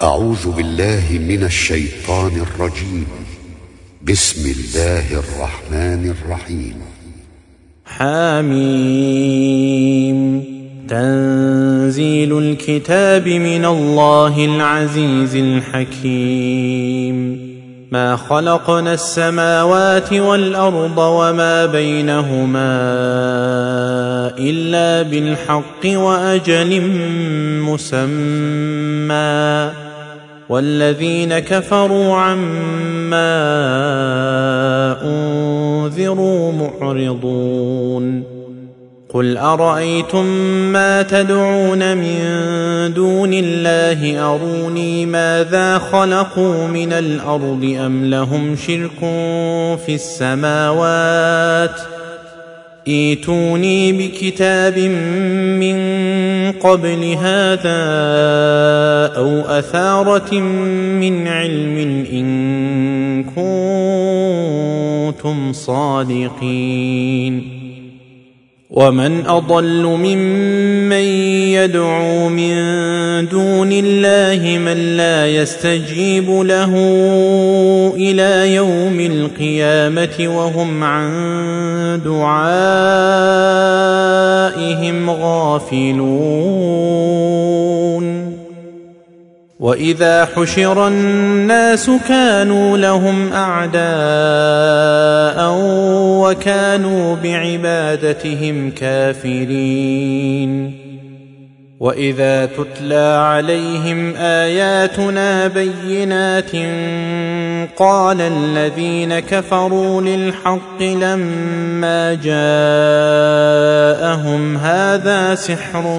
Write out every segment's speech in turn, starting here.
أعوذ بالله من الشيطان الرجيم. بسم الله الرحمن الرحيم. حميم. تنزيل الكتاب من الله العزيز الحكيم. ما خلقنا السماوات والأرض وما بينهما إلا بالحق وأجل مسمى، والذين كفروا عما أنذروا معرضون. قل أرأيتم ما تدعون من دون الله أروني ماذا خلقوا من الأرض أم لهم شرك في السماوات ائتوني بكتاب من قبل هذا أو أثارة من علم إن كنتم صادقين. ومن أضل ممن يدعو من دون الله من لا يستجيب له إلى يوم القيامة وهم عن دعائهم غافلون. وإذا حشر الناس كانوا لهم أعداء وكانوا بعبادتهم كافرين. وإذا تتلى عليهم آياتنا بينات قال الذين كفروا للحق لما جاءهم هذا سحر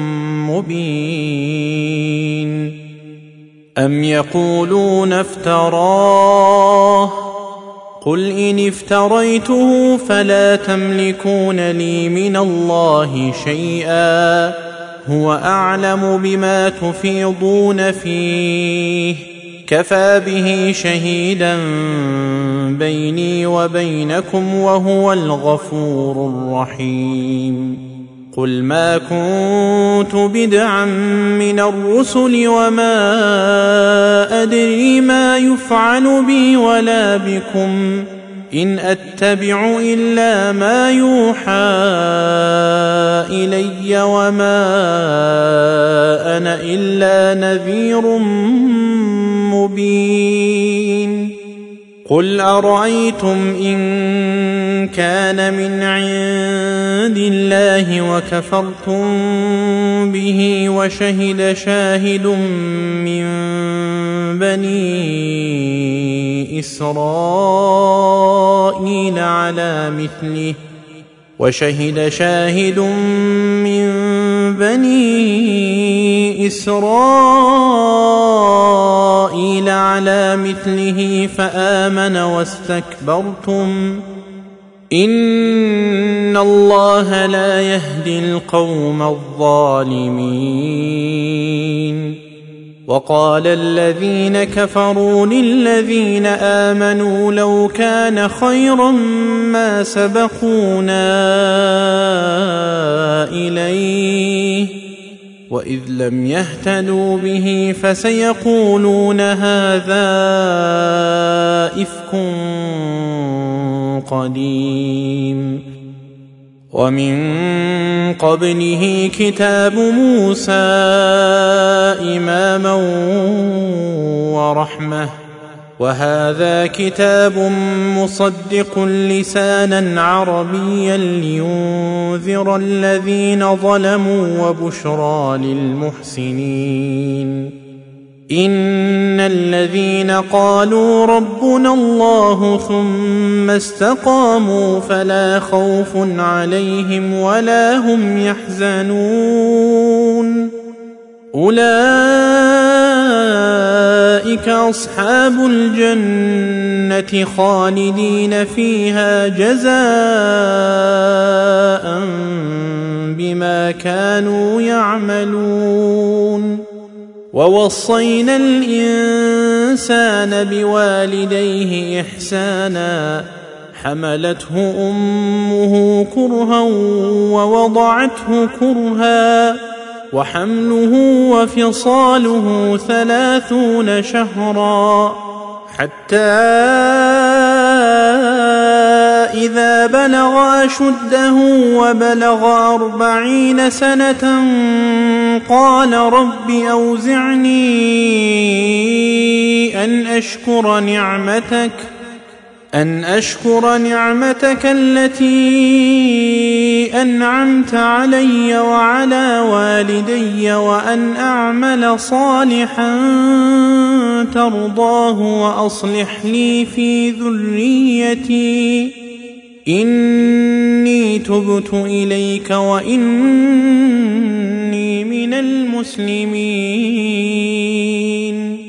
مبين. أم يقولون افتراه قل إن افتريته فلا تملكون لي من الله شيئا هو أعلم بما تفيضون فيه كفى به شهيدا بيني وبينكم وهو الغفور الرحيم. قل ما كنت بدعا من الرسل وما أدري ما يفعل بي ولا بكم إن أتبع إلا ما يوحى إلي وما أنا إلا نذير مبين. قل أرأيتم إن كان من عند الله وكفرتم به وشهد شاهد من بني إسرائيل على مثله فآمن واستكبرتم إن الله لا يهدي القوم الظالمين. وقال الذين كفروا للذين آمنوا لو كان خيرا ما سبقونا إليه وإذ لم يهتدوا به فسيقولون هذا إفك قديم. ومن قبله كتاب موسى إماما ورحمة وهذا كتاب مصدق لسانا عربيا لينذر الذين ظلموا وبشرى للمحسنين. إن الذين قالوا ربنا الله ثم استقاموا فلا خوف عليهم ولا هم يحزنون أولئك أصحاب الجنة خالدين فيها جزاء بما كانوا يعملون. ووصينا الإنسان بوالديه إحسانا حملته أمه كرها ووضعته كرها وحمله وفصاله 30 شهرا حتى إذا بلغ أشده وبلغ 40 سنة قال رب أوزعني أن أشكر نعمتك التي أنعمت علي وعلى والدي وأن أعمل صالحا ترضاه وأصلح لي في ذريتي إني تبت إليك وإني من المسلمين.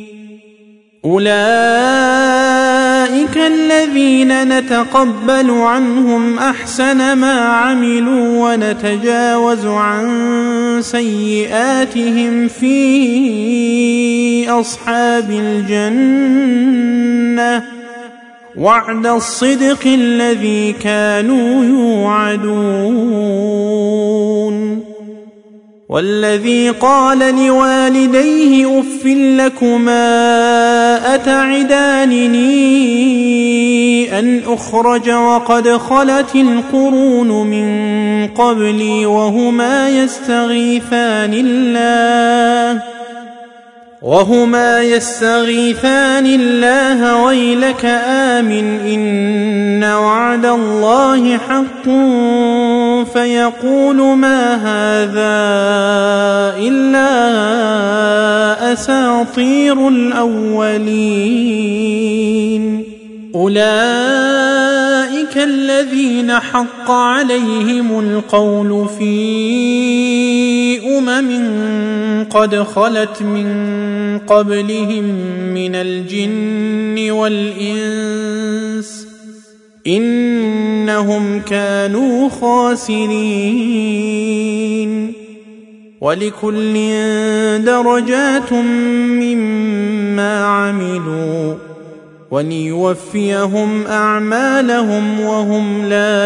أولئك الذين نتقبل عنهم أحسن ما عملوا ونتجاوز عن سيئاتهم في أصحاب الجنة وعد الصدق الذي كانوا يوعدون. والذي قال لوالديه أف لكما أتعدانني أن أخرج وقد خلت القرون من قبلي وهما يستغيثان الله ويلك آمن إن وعد الله حق فيقول ما هذا إلا أساطير الأولين. أولئك الذين حق عليهم القول في قد خلت من قبلهم من الجن والإنس إنهم كانوا خاسرين. ولكل درجات مما عملوا وليوفيهم أعمالهم وهم لا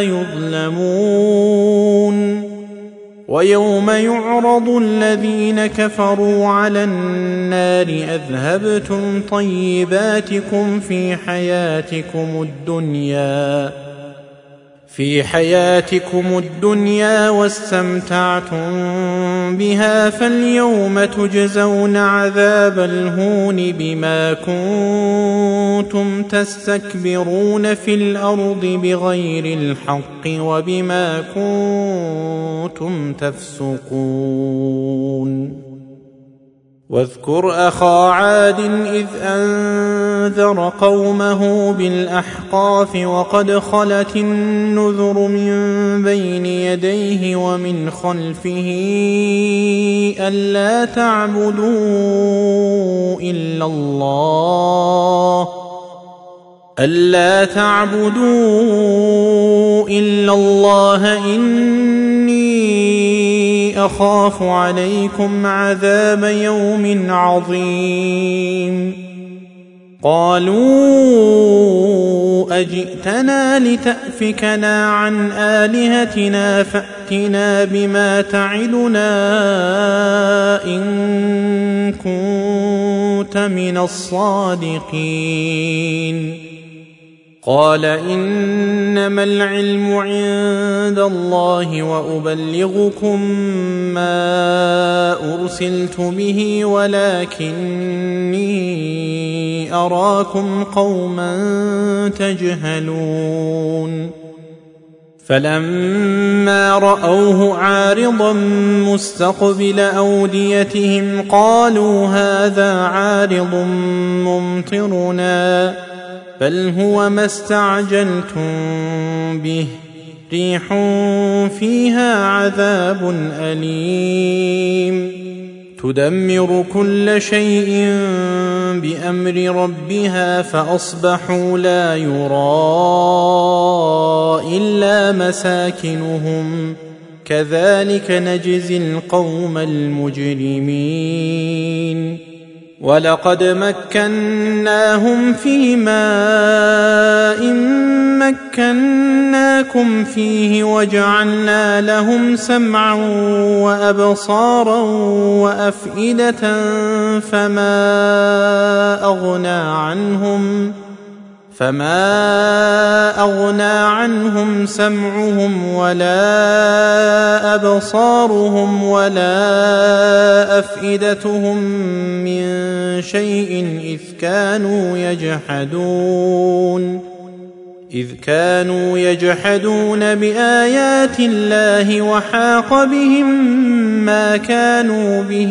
يظلمون. ويوم يعرض الذين كفروا على النار أذهبتم طيباتكم في حياتكم الدنيا واستمتعتم بها فاليوم تجزون عذاب الهون بما كنتم تستكبرون في الأرض بغير الحق وبما كنتم تفسقون. واذكر أخا عاد إذ أنذر قومه بالأحقاف وقد خلت النذر من بين يديه ومن خلفه ألا تعبدوا إلا الله إني أخاف عليكم عذاب يوم عظيم. قالوا أجئتنا لتأفكنا عن آلهتنا فأتنا بما تعدنا إن كنت من الصادقين. قال إنما العلم عند الله وأبلغكم ما أرسلت به ولكني أراكم قوما تجهلون. فلما رأوه عارضا مستقبل أوديتهم قالوا هذا عارض ممطرنا بل هو ما استعجلتم به ريح فيها عذاب أليم تدمر كل شيء بأمر ربها فأصبحوا لا يرى إلا مساكنهم كذلك نجزي القوم المجرمين. ولقد مكناهم في ماء مكناكم فيه وجعلنا لهم سمعا وأبصارا وأفئدة فما أغنى عنهم سمعهم ولا أبصارهم ولا أفئدتهم من شيء إذ كانوا يجحدون بآيات الله وحاق بهم ما كانوا به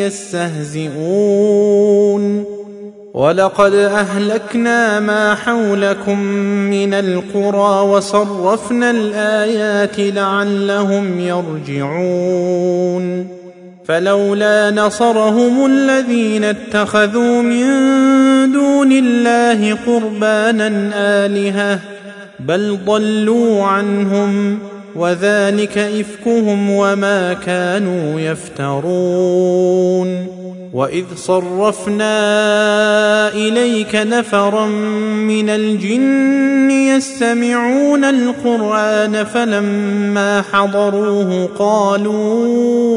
يستهزئون ولقد أهلكنا ما حولكم من القرى وصرفنا الآيات لعلهم يرجعون فلولا نصرهم الذين اتخذوا من دون الله قربانا آلهة بل ضلوا عنهم وذلك إفكهم وما كانوا يفترون وإذ صرفنا إليك نفرا من الجن يستمعون القرآن فلما حضروه قالوا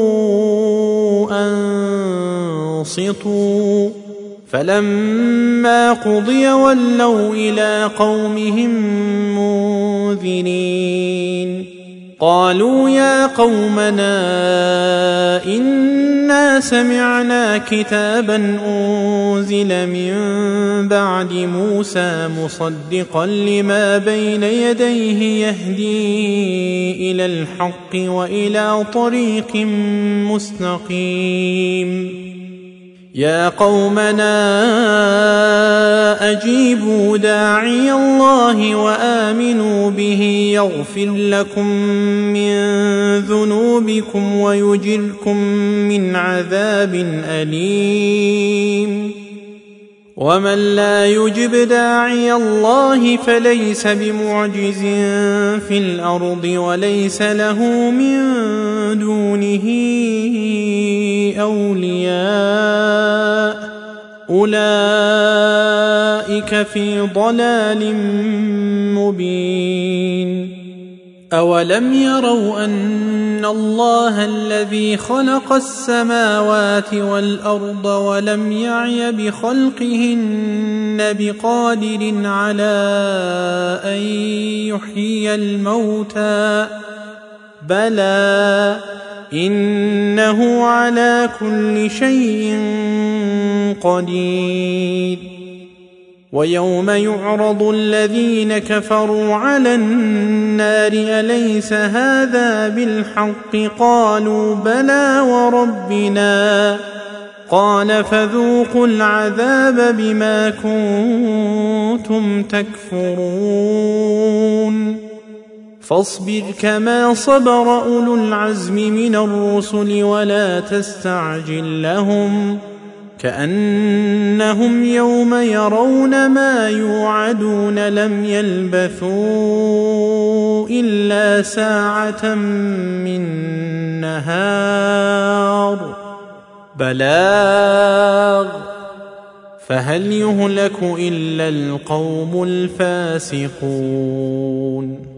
أنصتوا فلما قضي ولوا إلى قومهم منذرين قالوا يا قومنا إنا سمعنا كتابا أنزل من بعد موسى مصدقا لما بين يديه يهدي إلى الحق وإلى طريق مستقيم يا قومنا أجيبوا داعي الله وآمنوا به يغفر لكم من ذنوبكم ويجركم من عذاب أليم ومن لا يجب داعي الله فليس بمعجز في الأرض وليس له من دونه أولياء أولئك في ضلال مبين أولم يروا أن الله الذي خلق السماوات والأرض ولم يعي بخلقهن بقادر على أن يحيي الموتى بلى إنه على كل شيء قدير ويوم يعرض الذين كفروا على النار أليس هذا بالحق قالوا بلى وربنا قال فذوقوا العذاب بما كنتم تكفرون فاصبر كما صبر أولو العزم من الرسل ولا تستعجل لهم كأنهم يوم يرون ما يوعدون لم يلبثوا إلا ساعة من نهار بلاغ فهل يهلك إلا القوم الفاسقون